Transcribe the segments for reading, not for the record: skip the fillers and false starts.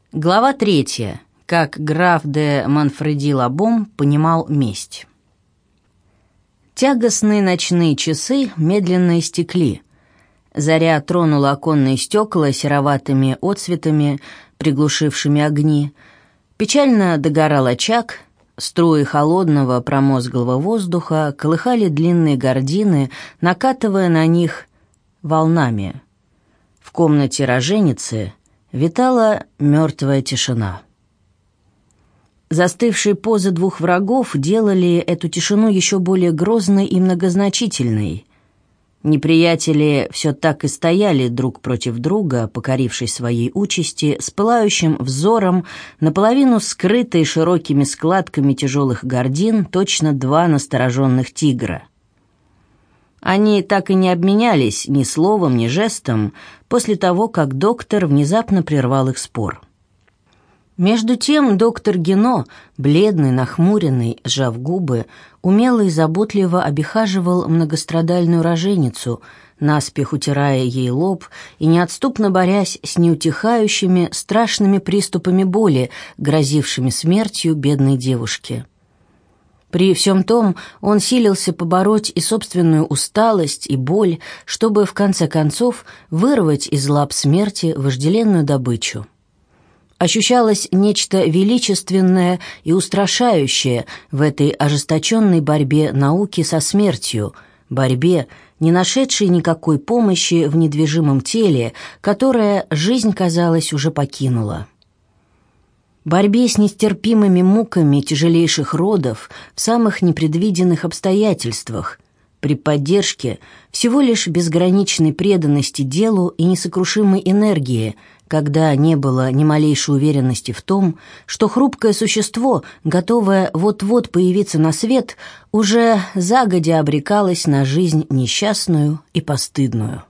Глава 3. Как граф де Манфреди-Лабом понимал месть. Тягостные ночные часы медленно истекли. Заря тронула оконные стекла сероватыми отсветами, приглушившими огни. Печально догорал очаг, струи холодного промозглого воздуха колыхали длинные гардины, накатывая на них волнами. В комнате роженицы витала мертвая тишина. Застывшие позы двух врагов делали эту тишину еще более грозной и многозначительной. Неприятели все так и стояли друг против друга, покорившись своей участи, с пылающим взором, наполовину скрытой широкими складками тяжелых гардин, точно два настороженных тигра. Они так и не обменялись ни словом, ни жестом после того, как доктор внезапно прервал их спор. Между тем доктор Гино, бледный, нахмуренный, сжав губы, умело и заботливо обихаживал многострадальную роженицу, наспех утирая ей лоб и неотступно борясь с неутихающими страшными приступами боли, грозившими смертью бедной девушке. При всем том он силился побороть и собственную усталость, и боль, чтобы в конце концов вырвать из лап смерти вожделенную добычу. Ощущалось нечто величественное и устрашающее в этой ожесточенной борьбе науки со смертью, борьбе, не нашедшей никакой помощи в недвижимом теле, которое жизнь, казалось, уже покинула. Борьбе с нестерпимыми муками тяжелейших родов в самых непредвиденных обстоятельствах, при поддержке всего лишь безграничной преданности делу и несокрушимой энергии, когда не было ни малейшей уверенности в том, что хрупкое существо, готовое вот-вот появиться на свет, уже загодя обрекалось на жизнь несчастную и постыдную.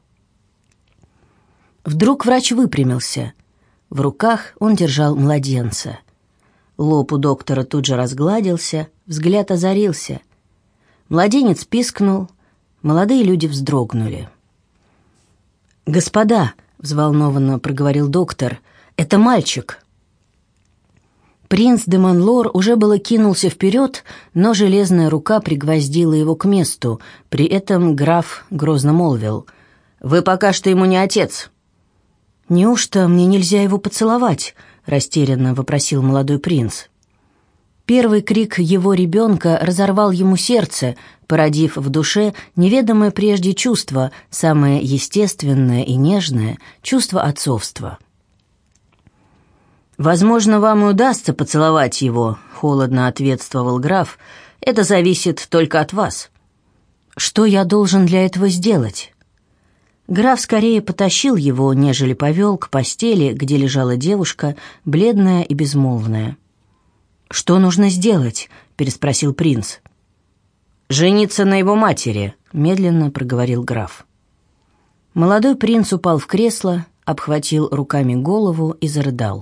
Вдруг врач выпрямился. В руках он держал младенца. Лоб у доктора тут же разгладился, взгляд озарился. Младенец пискнул, молодые люди вздрогнули. «Господа», — взволнованно проговорил доктор, — «это мальчик». Принц де Монлор уже было кинулся вперед, но железная рука пригвоздила его к месту. При этом граф грозно молвил: «Вы пока что ему не отец». «Неужто мне нельзя его поцеловать?» — растерянно вопросил молодой принц. Первый крик его ребенка разорвал ему сердце, породив в душе неведомое прежде чувство, самое естественное и нежное — чувство отцовства. «Возможно, вам и удастся поцеловать его», — холодно ответствовал граф. «Это зависит только от вас». «Что я должен для этого сделать?» Граф скорее потащил его, нежели повел к постели, где лежала девушка, бледная и безмолвная. «Что нужно сделать?» — переспросил принц. «Жениться на его матери», — медленно проговорил граф. Молодой принц упал в кресло, обхватил руками голову и зарыдал.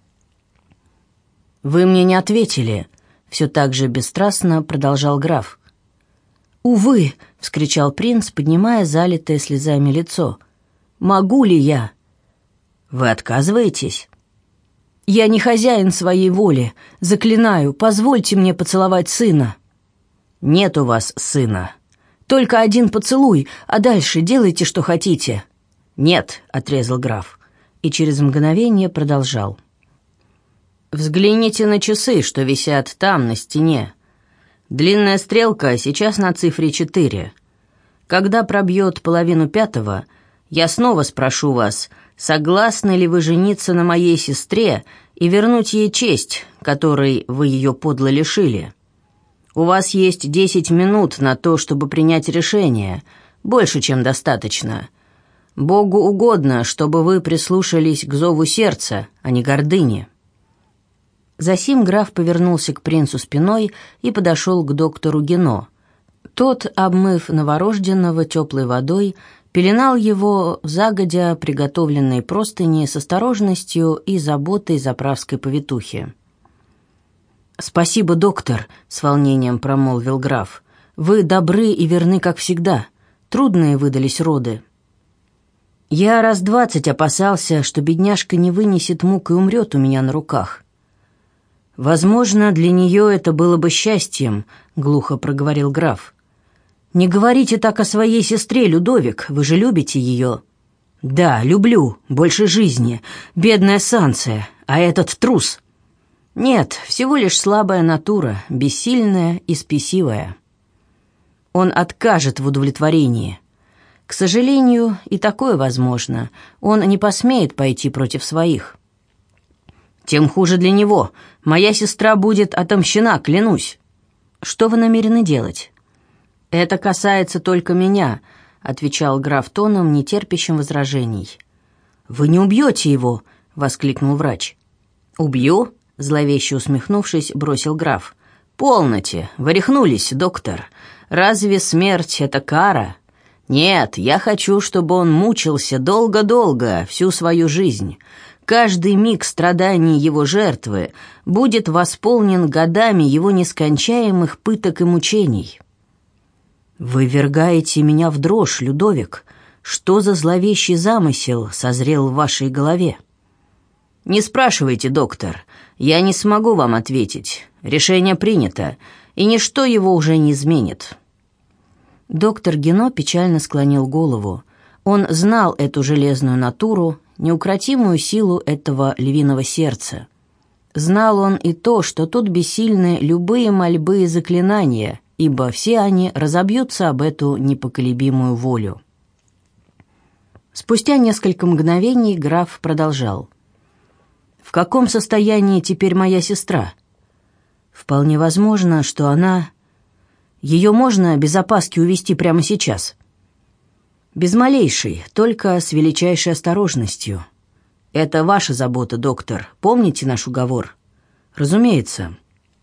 «Вы мне не ответили», — все так же бесстрастно продолжал граф. «Увы!» — вскричал принц, поднимая залитое слезами лицо. «Могу ли я?» «Вы отказываетесь?» «Я не хозяин своей воли. Заклинаю, позвольте мне поцеловать сына». «Нет у вас сына. Только один поцелуй, а дальше делайте, что хотите». «Нет», — отрезал граф, и через мгновение продолжал. «Взгляните на часы, что висят там, на стене. Длинная стрелка сейчас на цифре 4. Когда пробьет 4:30, я снова спрошу вас, согласны ли вы жениться на моей сестре и вернуть ей честь, которой вы ее подло лишили. У вас есть 10 минут на то, чтобы принять решение, больше, чем достаточно. Богу угодно, чтобы вы прислушались к зову сердца, а не гордыни». Засим граф повернулся к принцу спиной и подошел к доктору Гино. Тот, обмыв новорожденного теплой водой, пеленал его в загодя приготовленные простыни с осторожностью и заботой заправской повитухи. «Спасибо, доктор», — с волнением промолвил граф. «Вы добры и верны, как всегда. Трудные выдались роды». Я раз 20 опасался, что бедняжка не вынесет мук и умрет у меня на руках. Возможно, для нее это было бы счастьем, глухо проговорил граф. Не говорите так о своей сестре, Людовик, вы же любите ее. Да, люблю, больше жизни, бедная Санция, а этот трус. Нет, всего лишь слабая натура, бессильная и спесивая. Он откажет в удовлетворении. К сожалению, и такое возможно. Он не посмеет пойти против своих. Тем хуже для него. Моя сестра будет отомщена, клянусь. Что вы намерены делать? Это касается только меня, отвечал граф тоном, не терпящим возражений. Вы не убьете его, воскликнул врач. Убью? Зловеще усмехнувшись, бросил граф. Полноте, вы рехнулись, доктор. Разве смерть — это кара? Нет, я хочу, чтобы он мучился долго-долго, всю свою жизнь. Каждый миг страданий его жертвы будет восполнен годами его нескончаемых пыток и мучений. Вы ввергаете меня в дрожь, Людовик. Что за зловещий замысел созрел в вашей голове? Не спрашивайте, доктор. Я не смогу вам ответить. Решение принято, и ничто его уже не изменит. Доктор Гино печально склонил голову. Он знал эту железную натуру, неукротимую силу этого львиного сердца. Знал он и то, что тут бессильны любые мольбы и заклинания, ибо все они разобьются об эту непоколебимую волю. Спустя несколько мгновений граф продолжал. «В каком состоянии теперь моя сестра? Вполне возможно, что она... Ее можно без опаски увезти прямо сейчас. Без малейшей, только с величайшей осторожностью. Это ваша забота, доктор. Помните наш уговор? Разумеется.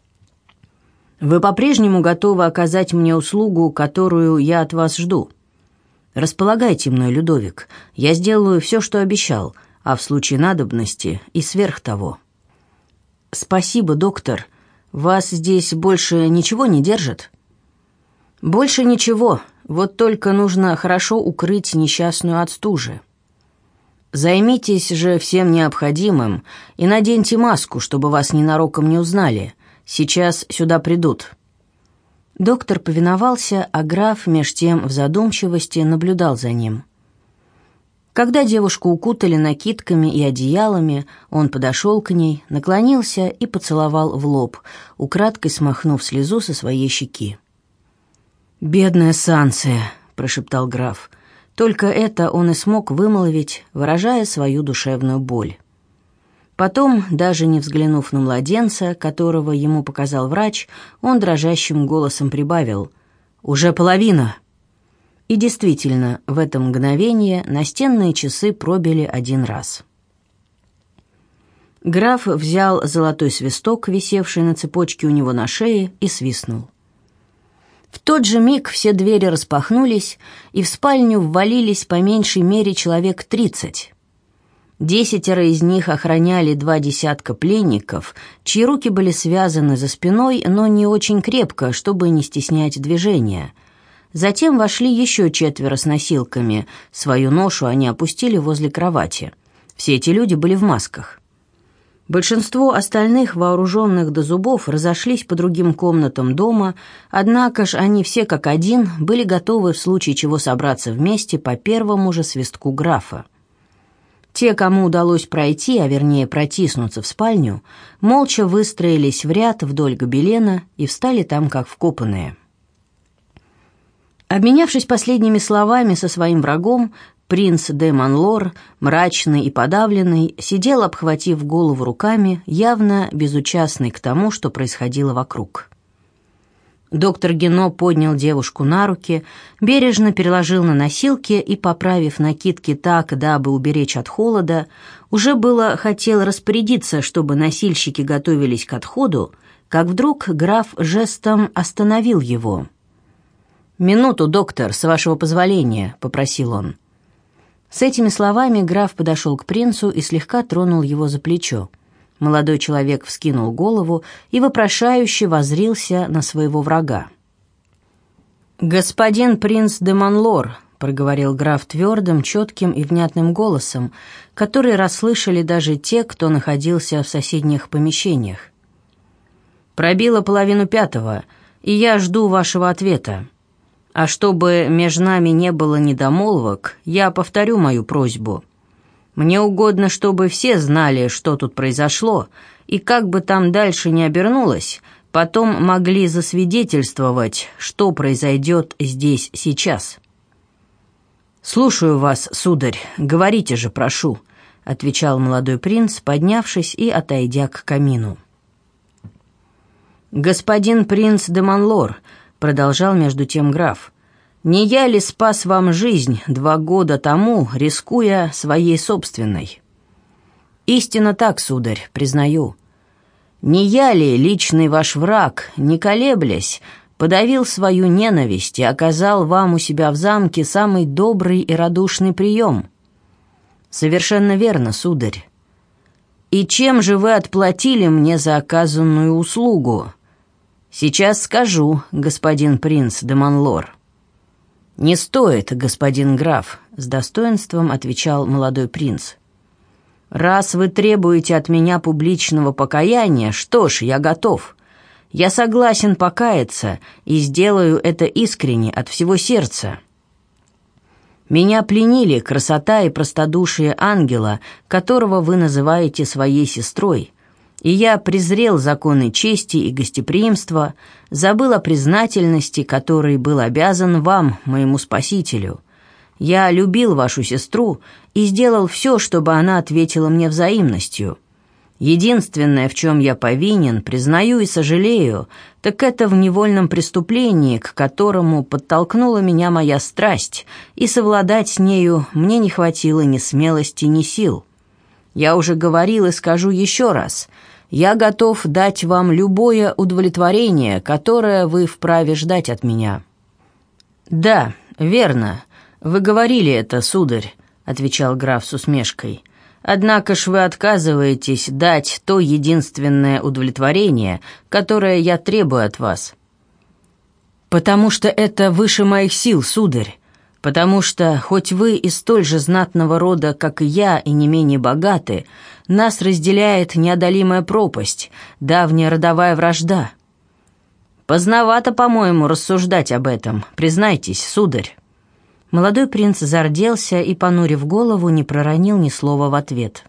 Вы по-прежнему готовы оказать мне услугу, которую я от вас жду. Располагайте мной, Людовик. Я сделаю все, что обещал, а в случае надобности и сверх того. Спасибо, доктор. Вас здесь больше ничего не держит? Больше ничего, вот только нужно хорошо укрыть несчастную от стужи. Займитесь же всем необходимым и наденьте маску, чтобы вас ненароком не узнали. Сейчас сюда придут». Доктор повиновался, а граф меж тем в задумчивости наблюдал за ним. Когда девушку укутали накидками и одеялами, он подошел к ней, наклонился и поцеловал в лоб, украдкой смахнув слезу со своей щеки. «Бедная Санция», — прошептал граф. Только это он и смог вымолвить, выражая свою душевную боль. Потом, даже не взглянув на младенца, которого ему показал врач, он дрожащим голосом прибавил: «Уже половина». И действительно, в это мгновение настенные часы пробили 1 раз. Граф взял золотой свисток, висевший на цепочке у него на шее, и свистнул. В тот же миг все двери распахнулись, и в спальню ввалились по меньшей мере человек 30. 10 из них охраняли 20 пленников, чьи руки были связаны за спиной, но не очень крепко, чтобы не стеснять движения. Затем вошли еще 4 с носилками. Свою ношу они опустили возле кровати. Все эти люди были в масках. Большинство остальных, вооруженных до зубов, разошлись по другим комнатам дома, однако ж они все как один были готовы в случае чего собраться вместе по первому же свистку графа. Те, кому удалось пройти, а вернее протиснуться в спальню, молча выстроились в ряд вдоль гобелена и встали там как вкопанные. Обменявшись последними словами со своим врагом, принц де Монлор, мрачный и подавленный, сидел, обхватив голову руками, явно безучастный к тому, что происходило вокруг. Доктор Гино поднял девушку на руки, бережно переложил на носилки и, поправив накидки так, дабы уберечь от холода, уже было хотел распорядиться, чтобы носильщики готовились к отходу, как вдруг граф жестом остановил его. «Минуту, доктор, с вашего позволения», — попросил он. С этими словами граф подошел к принцу и слегка тронул его за плечо. Молодой человек вскинул голову и вопрошающе воззрился на своего врага. «Господин принц де Монлор», проговорил граф твердым, четким и внятным голосом, который расслышали даже те, кто находился в соседних помещениях. «Пробило 4:30, и я жду вашего ответа. А чтобы между нами не было недомолвок, я повторю мою просьбу. Мне угодно, чтобы все знали, что тут произошло, и как бы там дальше ни обернулось, потом могли засвидетельствовать, что произойдет здесь сейчас». «Слушаю вас, сударь, говорите же, прошу», — отвечал молодой принц, поднявшись и отойдя к камину. «Господин принц де Монлор», — продолжал между тем граф, — «не я ли спас вам жизнь 2 года тому, рискуя своей собственной?» «Истинно так, сударь, признаю. Не я ли, личный ваш враг, не колеблясь, подавил свою ненависть и оказал вам у себя в замке самый добрый и радушный прием?» «Совершенно верно, сударь. И чем же вы отплатили мне за оказанную услугу?» «Сейчас скажу, господин принц де Монлор». «Не стоит, господин граф», — с достоинством отвечал молодой принц. «Раз вы требуете от меня публичного покаяния, что ж, я готов. Я согласен покаяться и сделаю это искренне, от всего сердца. Меня пленили красота и простодушие ангела, которого вы называете своей сестрой, и я презрел законы чести и гостеприимства, забыл о признательности, которой был обязан вам, моему спасителю. Я любил вашу сестру и сделал все, чтобы она ответила мне взаимностью. Единственное, в чем я повинен, признаю и сожалею, так это в невольном преступлении, к которому подтолкнула меня моя страсть, и совладать с нею мне не хватило ни смелости, ни сил. Я уже говорил и скажу еще раз, я готов дать вам любое удовлетворение, которое вы вправе ждать от меня». «Да, верно, вы говорили это, сударь», — отвечал граф с усмешкой. «Однако ж вы отказываетесь дать то единственное удовлетворение, которое я требую от вас». «Потому что это выше моих сил, сударь, потому что, хоть вы из столь же знатного рода, как и я, и не менее богаты, нас разделяет неодолимая пропасть, давняя родовая вражда». «Поздновато, по-моему, рассуждать об этом, признайтесь, сударь». Молодой принц зарделся и, понурив голову, не проронил ни слова в ответ.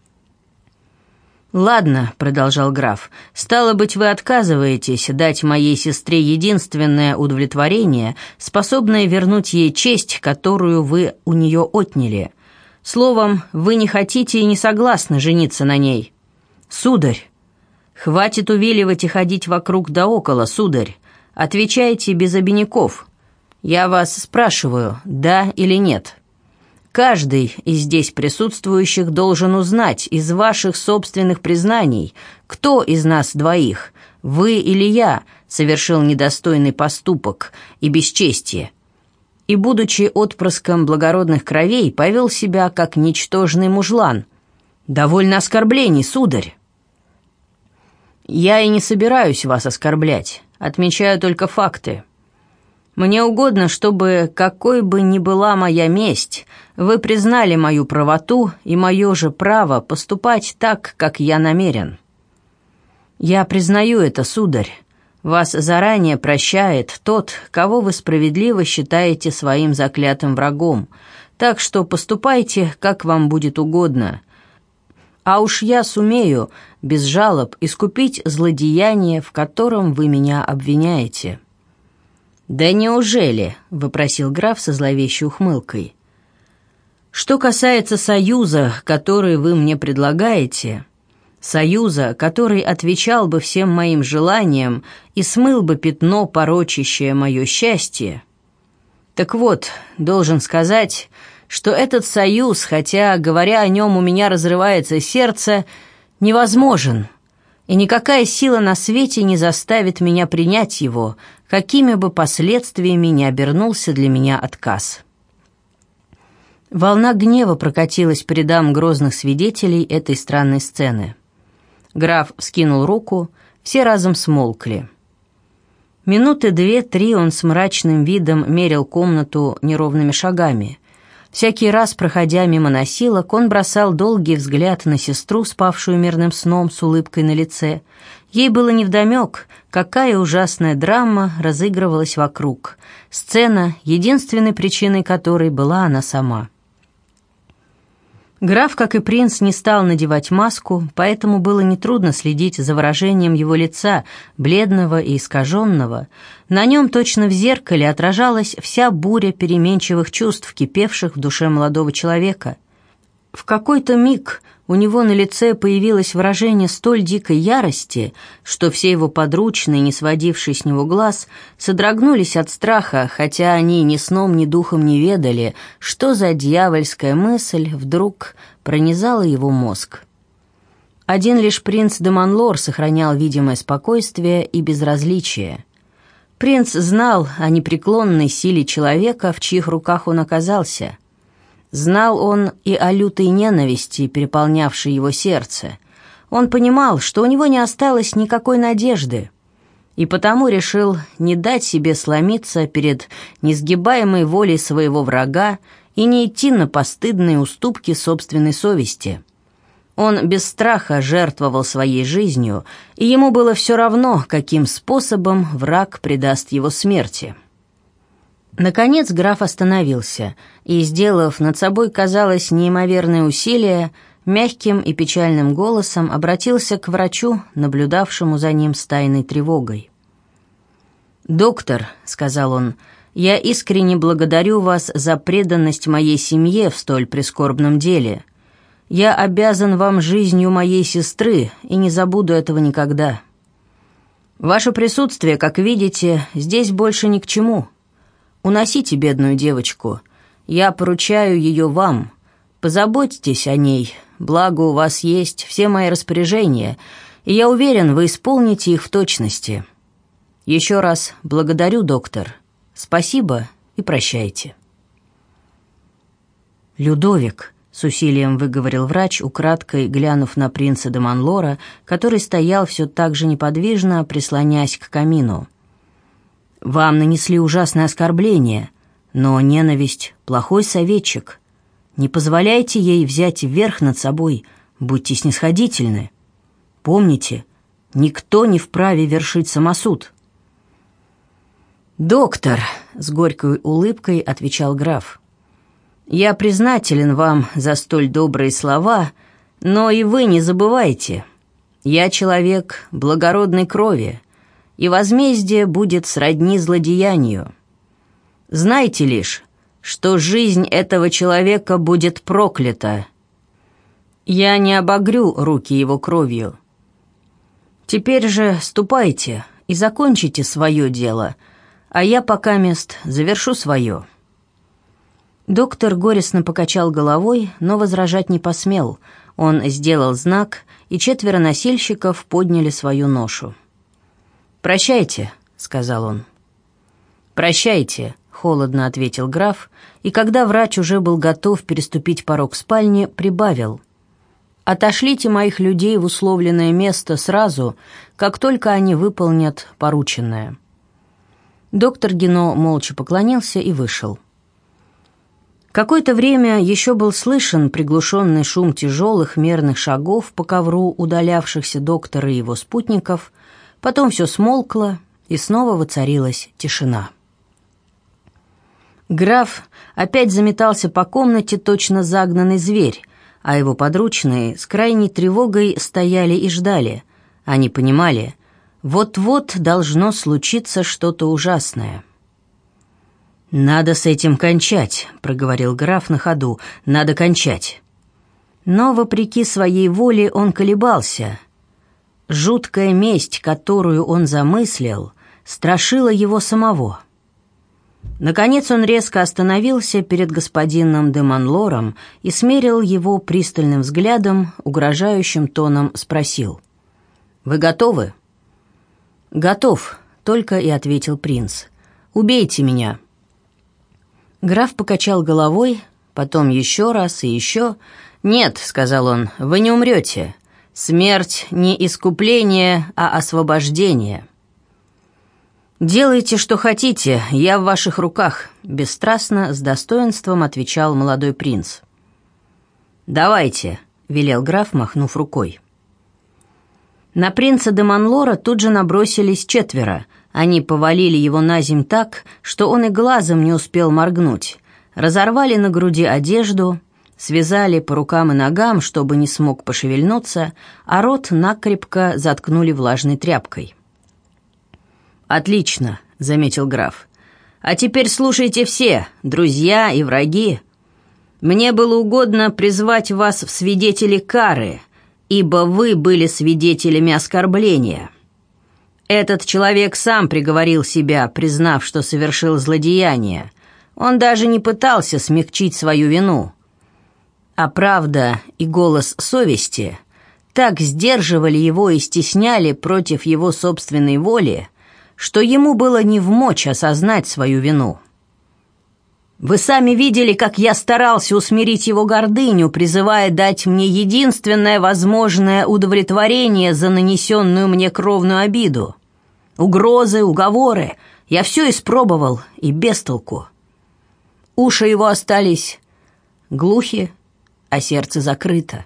«Ладно», — продолжал граф, — «стало быть, вы отказываетесь дать моей сестре единственное удовлетворение, способное вернуть ей честь, которую вы у нее отняли. Словом, вы не хотите и не согласны жениться на ней». «Сударь, хватит увиливать и ходить вокруг да около, сударь. Отвечайте без обиняков. Я вас спрашиваю, да или нет. Каждый из здесь присутствующих должен узнать из ваших собственных признаний, кто из нас двоих, вы или я, совершил недостойный поступок и бесчестие, и, будучи отпрыском благородных кровей, повел себя как ничтожный мужлан. Довольно оскорблений, сударь». «Я и не собираюсь вас оскорблять, отмечаю только факты. Мне угодно, чтобы, какой бы ни была моя месть, вы признали мою правоту и мое же право поступать так, как я намерен». «Я признаю это, сударь. Вас заранее прощает тот, кого вы справедливо считаете своим заклятым врагом, так что поступайте, как вам будет угодно. А уж я сумею, без жалоб, искупить злодеяние, в котором вы меня обвиняете». «Да неужели?» — вопросил граф со зловещей ухмылкой. «Что касается союза, который вы мне предлагаете, союза, который отвечал бы всем моим желаниям и смыл бы пятно, порочащее мое счастье, так вот, должен сказать, что этот союз, хотя, говоря о нем, у меня разрывается сердце, невозможен, и никакая сила на свете не заставит меня принять его, какими бы последствиями ни обернулся для меня отказ». Волна гнева прокатилась по рядам грозных свидетелей этой странной сцены. Граф вскинул руку, все разом смолкли. Минуты 2-3 он с мрачным видом мерил комнату неровными шагами. Всякий раз, проходя мимо носилок, он бросал долгий взгляд на сестру, спавшую мирным сном с улыбкой на лице. Ей было невдомек, какая ужасная драма разыгрывалась вокруг. Сцена, единственной причиной которой была она сама. Граф, как и принц, не стал надевать маску, поэтому было нетрудно следить за выражением его лица, бледного и искаженного. На нем точно в зеркале отражалась вся буря переменчивых чувств, кипевших в душе молодого человека. В какой-то миг у него на лице появилось выражение столь дикой ярости, что все его подручные, не сводившие с него глаз, содрогнулись от страха, хотя они ни сном, ни духом не ведали, что за дьявольская мысль вдруг пронизала его мозг. Один лишь принц де Монлор сохранял видимое спокойствие и безразличие. Принц знал о непреклонной силе человека, в чьих руках он оказался. Знал он и о лютой ненависти, переполнявшей его сердце. Он понимал, что у него не осталось никакой надежды, и потому решил не дать себе сломиться перед несгибаемой волей своего врага и не идти на постыдные уступки собственной совести. Он без страха жертвовал своей жизнью, и ему было все равно, каким способом враг предаст его смерти. Наконец граф остановился и, сделав над собой, казалось, неимоверное усилие, мягким и печальным голосом обратился к врачу, наблюдавшему за ним с тайной тревогой. «Доктор», — сказал он, — «я искренне благодарю вас за преданность моей семье в столь прискорбном деле. Я обязан вам жизнью моей сестры и не забуду этого никогда. Ваше присутствие, как видите, здесь больше ни к чему. Уносите бедную девочку. Я поручаю ее вам. Позаботьтесь о ней, благо у вас есть все мои распоряжения, и я уверен, вы исполните их в точности. Еще раз благодарю, доктор. Спасибо и прощайте». «Людовик», — с усилием выговорил врач, украдкой глянув на принца де Монлора, который стоял все так же неподвижно, прислонясь к камину. «Вам нанесли ужасное оскорбление, но ненависть — плохой советчик. Не позволяйте ей взять верх над собой, будьте снисходительны. Помните, никто не вправе вершить самосуд». «Доктор», — с горькой улыбкой отвечал граф, — «я признателен вам за столь добрые слова, но и вы не забывайте, я человек благородной крови, и возмездие будет сродни злодеянию. Знайте лишь, что жизнь этого человека будет проклята. Я не обогрю руки его кровью. Теперь же ступайте и закончите свое дело, а я покамест завершу свое». Доктор горестно покачал головой, но возражать не посмел. Он сделал знак, и 4 носильщиков подняли свою ношу. «Прощайте», — сказал он. «Прощайте», — холодно ответил граф, и когда врач уже был готов переступить порог спальни, прибавил: «Отошлите моих людей в условленное место сразу, как только они выполнят порученное». Доктор Гино молча поклонился и вышел. Какое-то время еще был слышен приглушенный шум тяжелых мерных шагов по ковру удалявшихся доктора и его спутников. Потом все смолкло, и снова воцарилась тишина. Граф опять заметался по комнате, точно загнанный зверь, а его подручные с крайней тревогой стояли и ждали. Они понимали, вот-вот должно случиться что-то ужасное. «Надо с этим кончать», — проговорил граф на ходу, — «надо кончать». Но, вопреки своей воле, он колебался. Жуткая месть, которую он замыслил, страшила его самого. Наконец он резко остановился перед господином де Монлором и смерил его пристальным взглядом, угрожающим тоном спросил: «Вы готовы?» «Готов», — только и ответил принц. «Убейте меня». Граф покачал головой, потом еще раз и еще. «Нет», — сказал он, — «вы не умрете. Смерть не искупление, а освобождение». «Делайте, что хотите, я в ваших руках», — бесстрастно, с достоинством отвечал молодой принц. «Давайте», — велел граф, махнув рукой. На принца де Монлора тут же набросились 4. Они повалили его на земь так, что он и глазом не успел моргнуть, разорвали на груди одежду, связали по рукам и ногам, чтобы не смог пошевельнуться, а рот накрепко заткнули влажной тряпкой. «Отлично», — заметил граф. «А теперь слушайте все, друзья и враги. Мне было угодно призвать вас в свидетели кары, ибо вы были свидетелями оскорбления. Этот человек сам приговорил себя, признав, что совершил злодеяние. Он даже не пытался смягчить свою вину. А правда и голос совести так сдерживали его и стесняли против его собственной воли, что ему было невмочь осознать свою вину. Вы сами видели, как я старался усмирить его гордыню, призывая дать мне единственное возможное удовлетворение за нанесенную мне кровную обиду. Угрозы, уговоры — я все испробовал, и без толку. Уши его остались глухи, а сердце закрыто.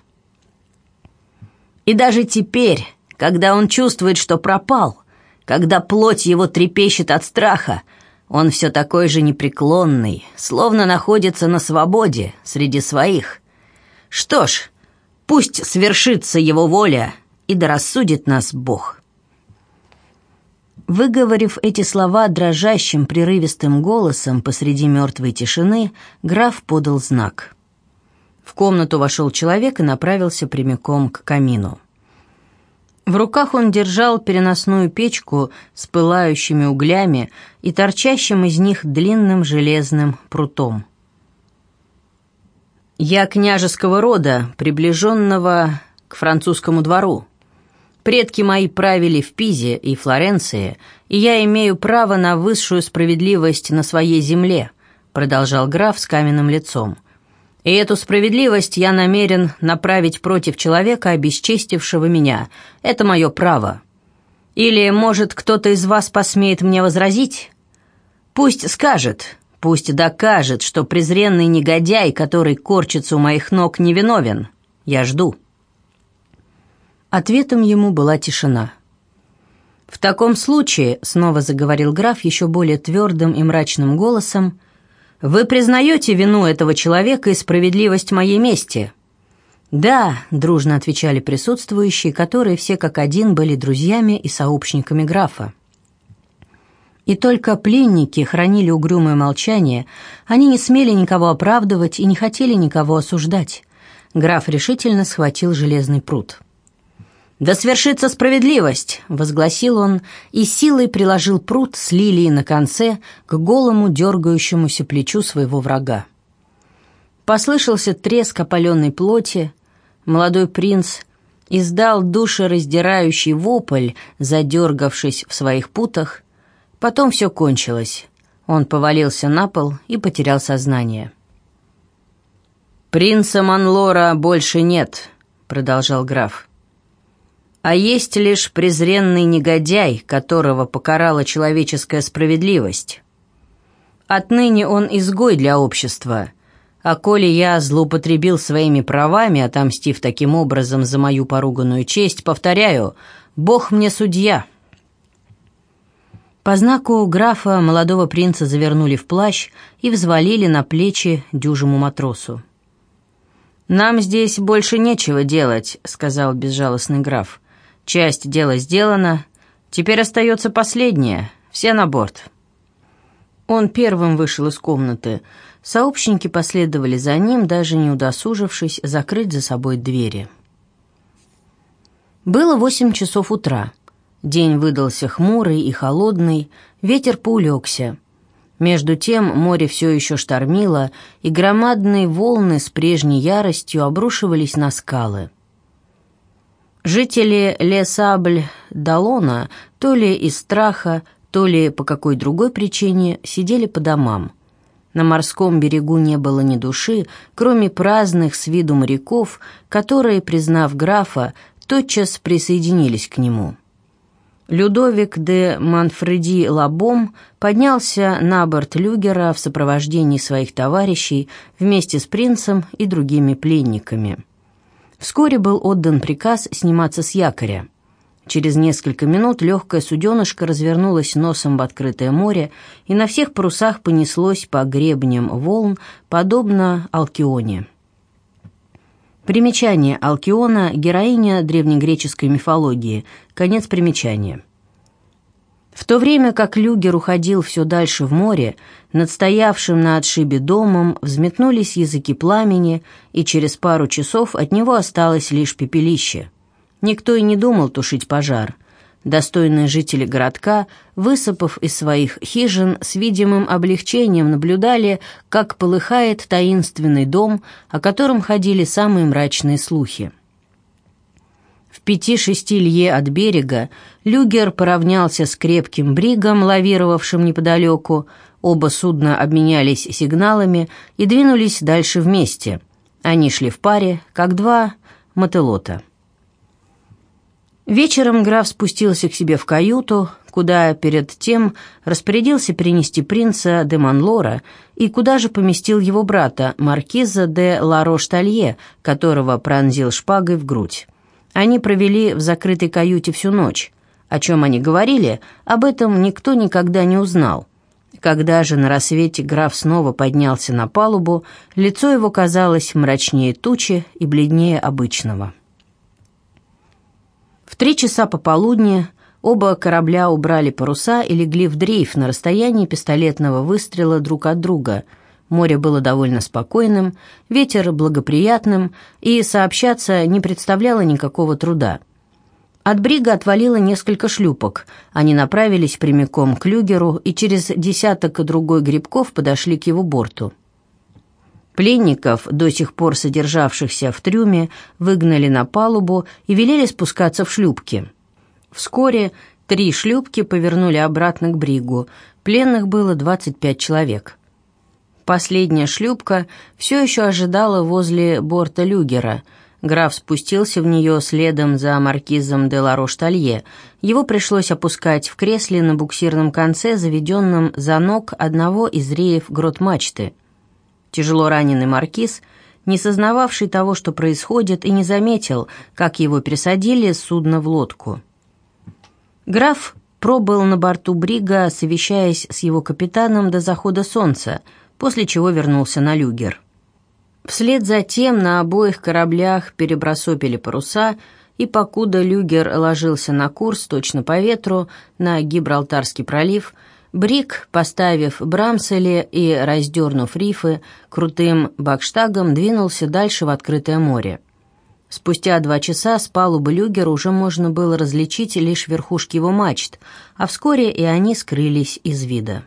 И даже теперь, когда он чувствует, что пропал, когда плоть его трепещет от страха, он все такой же непреклонный, словно находится на свободе среди своих. Что ж, пусть свершится его воля, и да рассудит нас Бог». Выговорив эти слова дрожащим, прерывистым голосом посреди мертвой тишины, граф подал знак. В комнату вошел человек и направился прямиком к камину. В руках он держал переносную печку с пылающими углями и торчащим из них длинным железным прутом. «Я княжеского рода, приближенного к французскому двору. Предки мои правили в Пизе и Флоренции, и я имею право на высшую справедливость на своей земле», продолжал граф с каменным лицом. «И эту справедливость я намерен направить против человека, обесчестившего меня. Это мое право. Или, может, кто-то из вас посмеет мне возразить? Пусть скажет, пусть докажет, что презренный негодяй, который корчится у моих ног, невиновен. Я жду». Ответом ему была тишина. «В таком случае», — снова заговорил граф еще более твердым и мрачным голосом, «вы признаете вину этого человека и справедливость моей мести?» «Да», — дружно отвечали присутствующие, которые все как один были друзьями и сообщниками графа. И только пленники хранили угрюмое молчание, они не смели никого оправдывать и не хотели никого осуждать. Граф решительно схватил железный прут. «Да свершится справедливость!» — возгласил он и силой приложил прут с лилией на конце к голому дергающемуся плечу своего врага. Послышался треск опаленной плоти. Молодой принц издал душераздирающий вопль, задергавшись в своих путах. Потом все кончилось. Он повалился на пол и потерял сознание. «Принца Монлора больше нет», — продолжал граф. «А есть лишь презренный негодяй, которого покарала человеческая справедливость. Отныне он изгой для общества, а коли я злоупотребил своими правами, отомстив таким образом за мою поруганную честь, повторяю, Бог мне судья». По знаку графа молодого принца завернули в плащ и взвалили на плечи дюжему матросу. «Нам здесь больше нечего делать», — сказал безжалостный граф. «Часть дела сделана, теперь остается последнее, все на борт». Он первым вышел из комнаты. Сообщники последовали за ним, даже не удосужившись закрыть за собой двери. Было 8 часов утра. День выдался хмурый и холодный, ветер поулегся. Между тем море все еще штормило, и громадные волны с прежней яростью обрушивались на скалы. Жители Ле-Сабль-Далона то ли из страха, то ли по какой другой причине сидели по домам. На морском берегу не было ни души, кроме праздных с виду моряков, которые, признав графа, тотчас присоединились к нему. Людовик де Манфреди Лабом поднялся на борт люгера в сопровождении своих товарищей вместе с принцем и другими пленниками. Вскоре был отдан приказ сниматься с якоря. Через несколько минут легкое суденышко развернулось носом в открытое море и на всех парусах понеслось по гребням волн, подобно Алкионе. Примечание: Алкиона – героиня древнегреческой мифологии. Конец примечания. В то время как люгер уходил все дальше в море, над стоявшим на отшибе домом взметнулись языки пламени, и через пару часов от него осталось лишь пепелище. Никто и не думал тушить пожар. Достойные жители городка, высыпав из своих хижин, с видимым облегчением наблюдали, как полыхает таинственный дом, о котором ходили самые мрачные слухи. В 5-6 лье от берега люгер поравнялся с крепким бригом, лавировавшим неподалеку. Оба судна обменялись сигналами и двинулись дальше вместе. Они шли в паре, как два мотылота. Вечером граф спустился к себе в каюту, куда перед тем распорядился перенести принца де Монлора и куда же поместил его брата, маркиза де Ла-Рош-Талье, которого пронзил шпагой в грудь. Они провели в закрытой каюте всю ночь. О чем они говорили, об этом никто никогда не узнал. Когда же на рассвете граф снова поднялся на палубу, лицо его казалось мрачнее тучи и бледнее обычного. В 3 часа пополудни оба корабля убрали паруса и легли в дрейф на расстоянии пистолетного выстрела друг от друга. Море было довольно спокойным, ветер благоприятным, и сообщаться не представляло никакого труда. От брига отвалило несколько шлюпок. Они направились прямиком к люгеру и через десяток другой гребков подошли к его борту. Пленников, до сих пор содержавшихся в трюме, выгнали на палубу и велели спускаться в шлюпки. Вскоре 3 шлюпки повернули обратно к бригу. Пленных было 25 человек. Последняя шлюпка все еще ожидала возле борта люгера. Граф спустился в нее следом за маркизом де Ла-Рош-Талье. Его пришлось опускать в кресле на буксирном конце, заведенном за ног одного из реев грот-мачты. Тяжело раненый маркиз, не сознававший того, что происходит, и не заметил, как его пересадили с судна в лодку. Граф пробыл на борту брига, совещаясь с его капитаном до захода солнца, после чего вернулся на люгер. Вслед за тем на обоих кораблях перебросопили паруса, и покуда люгер ложился на курс точно по ветру на Гибралтарский пролив, бриг, поставив брамсели и раздернув рифы, крутым бакштагом двинулся дальше в открытое море. Спустя 2 часа с палубы люгера уже можно было различить лишь верхушки его мачт, а вскоре и они скрылись из вида.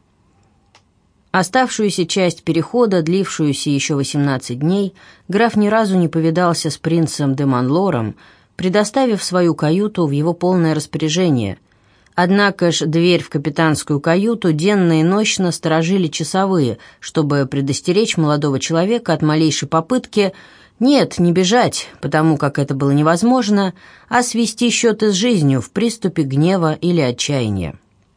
Оставшуюся часть перехода, длившуюся еще 18 дней, граф ни разу не повидался с принцем де Монлором, предоставив свою каюту в его полное распоряжение. Однако ж дверь в капитанскую каюту денно и нощно сторожили часовые, чтобы предостеречь молодого человека от малейшей попытки нет, не бежать, потому как это было невозможно, а свести счеты с жизнью в приступе гнева или отчаяния.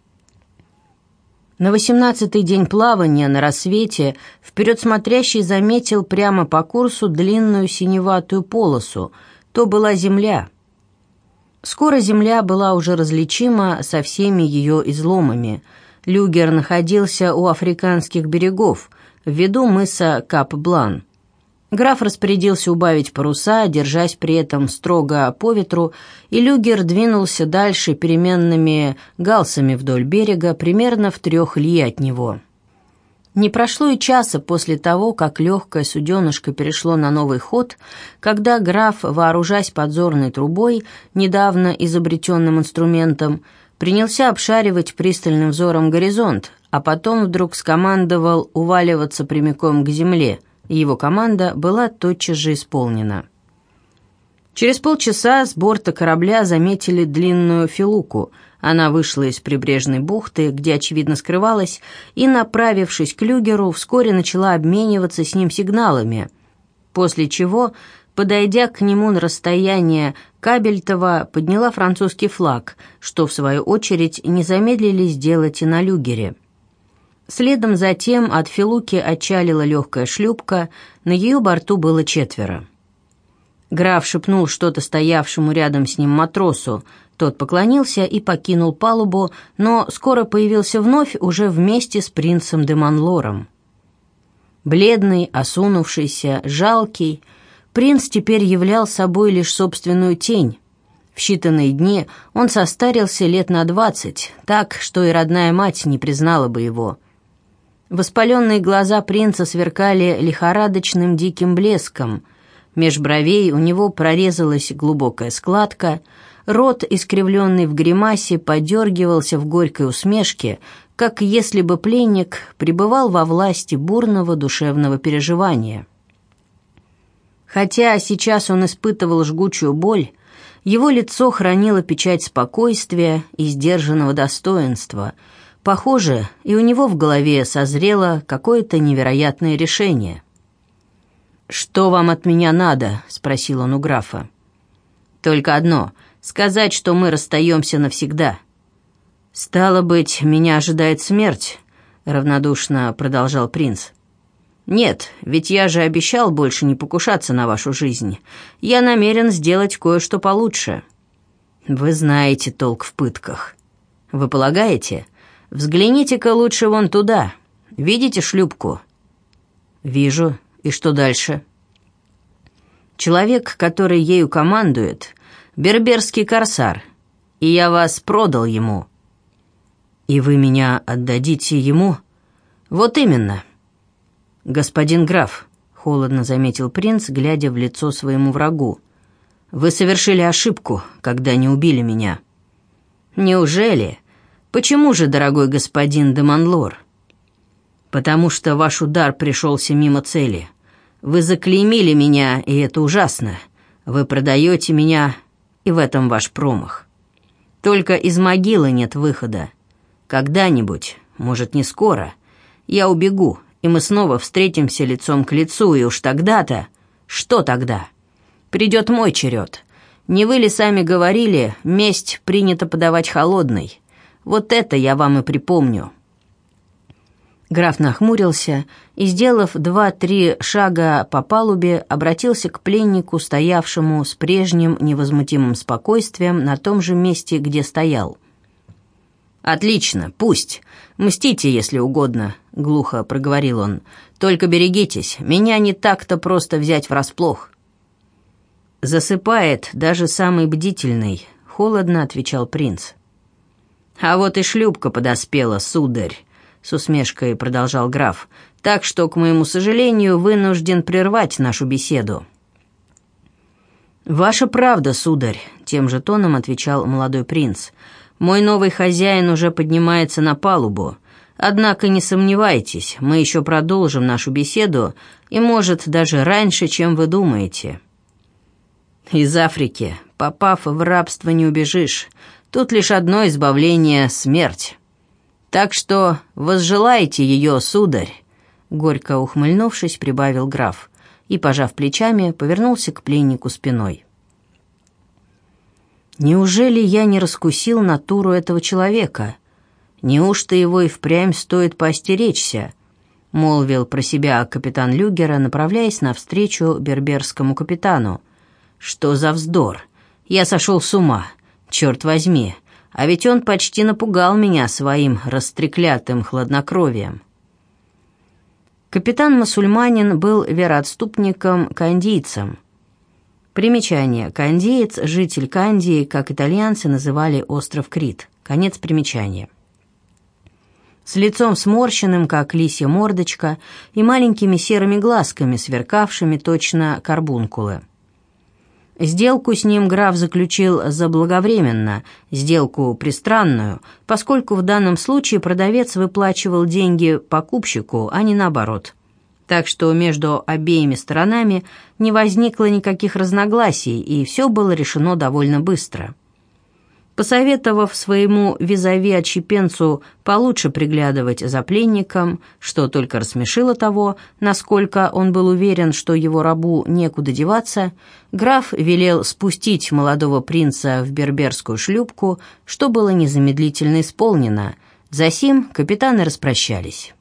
На 18-й день плавания на рассвете вперед смотрящий заметил прямо по курсу длинную синеватую полосу. То была земля. Скоро земля была уже различима со всеми ее изломами. Люгер находился у африканских берегов, в виду мыса Кап-Блан. Граф распорядился убавить паруса, держась при этом строго по ветру, и люгер двинулся дальше переменными галсами вдоль берега, примерно в 3 лье от него. Не прошло и часа после того, как легкое суденышко перешло на новый ход, когда граф, вооружаясь подзорной трубой, недавно изобретенным инструментом, принялся обшаривать пристальным взором горизонт, а потом вдруг скомандовал уваливаться прямиком к земле, и его команда была тотчас же исполнена. Через полчаса с борта корабля заметили длинную филуку. Она вышла из прибрежной бухты, где, очевидно, скрывалась, и, направившись к люгеру, вскоре начала обмениваться с ним сигналами, после чего подойдя к нему на расстояние кабельтова, подняла французский флаг, что, в свою очередь, не замедлили сделать и на люгере. Следом затем от Филуки отчалила легкая шлюпка, на ее борту было 4. Граф шепнул что-то стоявшему рядом с ним матросу, тот поклонился и покинул палубу, но скоро появился вновь уже вместе с принцем де Монлором. Бледный, осунувшийся, жалкий, принц теперь являл собой лишь собственную тень. В считанные дни он состарился лет на 20, так, что и родная мать не признала бы его. Воспаленные глаза принца сверкали лихорадочным диким блеском. Меж бровей у него прорезалась глубокая складка, рот, искривленный в гримасе, подергивался в горькой усмешке, как если бы пленник пребывал во власти бурного душевного переживания. Хотя сейчас он испытывал жгучую боль, его лицо хранило печать спокойствия и сдержанного достоинства. Похоже, и у него в голове созрело какое-то невероятное решение. «Что вам от меня надо?» — спросил он у графа. «Только одно — сказать, что мы расстаемся навсегда». «Стало быть, меня ожидает смерть», — равнодушно продолжал принц. «Нет, ведь я же обещал больше не покушаться на вашу жизнь. Я намерен сделать кое-что получше». «Вы знаете толк в пытках». «Вы полагаете? Взгляните-ка лучше вон туда. Видите шлюпку?» «Вижу. И что дальше?» «Человек, который ею командует, берберский корсар, и я вас продал ему». «И вы меня отдадите ему?» «Вот именно». «Господин граф», — холодно заметил принц, глядя в лицо своему врагу, «вы совершили ошибку, когда не убили меня». «Неужели? Почему же, дорогой господин де Монлор?» «Потому что ваш удар пришелся мимо цели. Вы заклеймили меня, и это ужасно. Вы продаете меня, и в этом ваш промах. Только из могилы нет выхода. Когда-нибудь, может, не скоро, я убегу, и мы снова встретимся лицом к лицу, и уж тогда-то... Что тогда? Придет мой черед. Не вы ли сами говорили, месть принято подавать холодной? Вот это я вам и припомню». Граф нахмурился и, сделав 2-3 шага по палубе, обратился к пленнику, стоявшему с прежним невозмутимым спокойствием на том же месте, где стоял. «Отлично, пусть. Мстите, если угодно», — глухо проговорил он. «Только берегитесь, меня не так-то просто взять врасплох». «Засыпает даже самый бдительный», — холодно отвечал принц. «А вот и шлюпка подоспела, сударь», — с усмешкой продолжал граф, «так что, к моему сожалению, вынужден прервать нашу беседу». «Ваша правда, сударь», — тем же тоном отвечал молодой принц. «Мой новый хозяин уже поднимается на палубу. Однако не сомневайтесь, мы еще продолжим нашу беседу, и, может, даже раньше, чем вы думаете». «Из Африки, попав в рабство, не убежишь. Тут лишь одно избавление — смерть. Так что возжелайте ее, сударь», — горько ухмыльнувшись, прибавил граф и, пожав плечами, повернулся к пленнику спиной. «Неужели я не раскусил натуру этого человека? Неужто его и впрямь стоит поостеречься?» — молвил про себя капитан Люгера, направляясь навстречу берберскому капитану. «Что за вздор? Я сошел с ума. Черт возьми, а ведь он почти напугал меня своим растреклятым хладнокровием». Капитан-мусульманин был вероотступником-кандийцем. Примечание. Кандиец, житель Кандии, как итальянцы называли остров Крит. Конец примечания. С лицом сморщенным, как лисья мордочка, и маленькими серыми глазками, сверкавшими точно карбункулы. Сделку с ним граф заключил заблаговременно, сделку пристранную, поскольку в данном случае продавец выплачивал деньги покупщику, а не наоборот. Так что между обеими сторонами не возникло никаких разногласий, и все было решено довольно быстро. Посоветовав своему визави-отщепенцу получше приглядывать за пленником, что только рассмешило того, насколько он был уверен, что его рабу некуда деваться, граф велел спустить молодого принца в берберскую шлюпку, что было незамедлительно исполнено. Засим капитаны распрощались.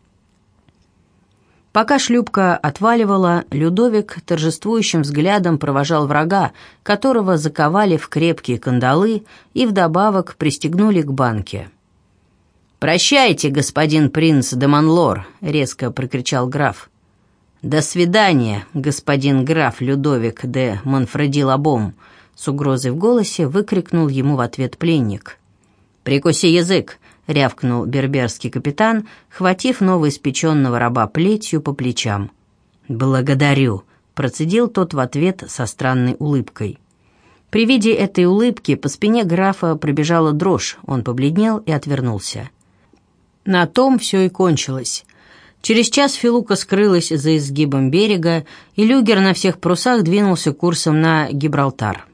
Пока шлюпка отваливала, Людовик торжествующим взглядом провожал врага, которого заковали в крепкие кандалы и вдобавок пристегнули к банке. «Прощайте, господин принц де Монлор!» — резко прокричал граф. «До свидания, господин граф Людовик де Монфреди-Лабом!» — с угрозой в голосе выкрикнул ему в ответ пленник. «Прикуси язык!» — рявкнул берберский капитан, хватив новоиспеченного раба плетью по плечам. «Благодарю», — процедил тот в ответ со странной улыбкой. При виде этой улыбки по спине графа пробежала дрожь, он побледнел и отвернулся. На том все и кончилось. Через час Филука скрылась за изгибом берега, и люгер на всех парусах двинулся курсом на Гибралтар.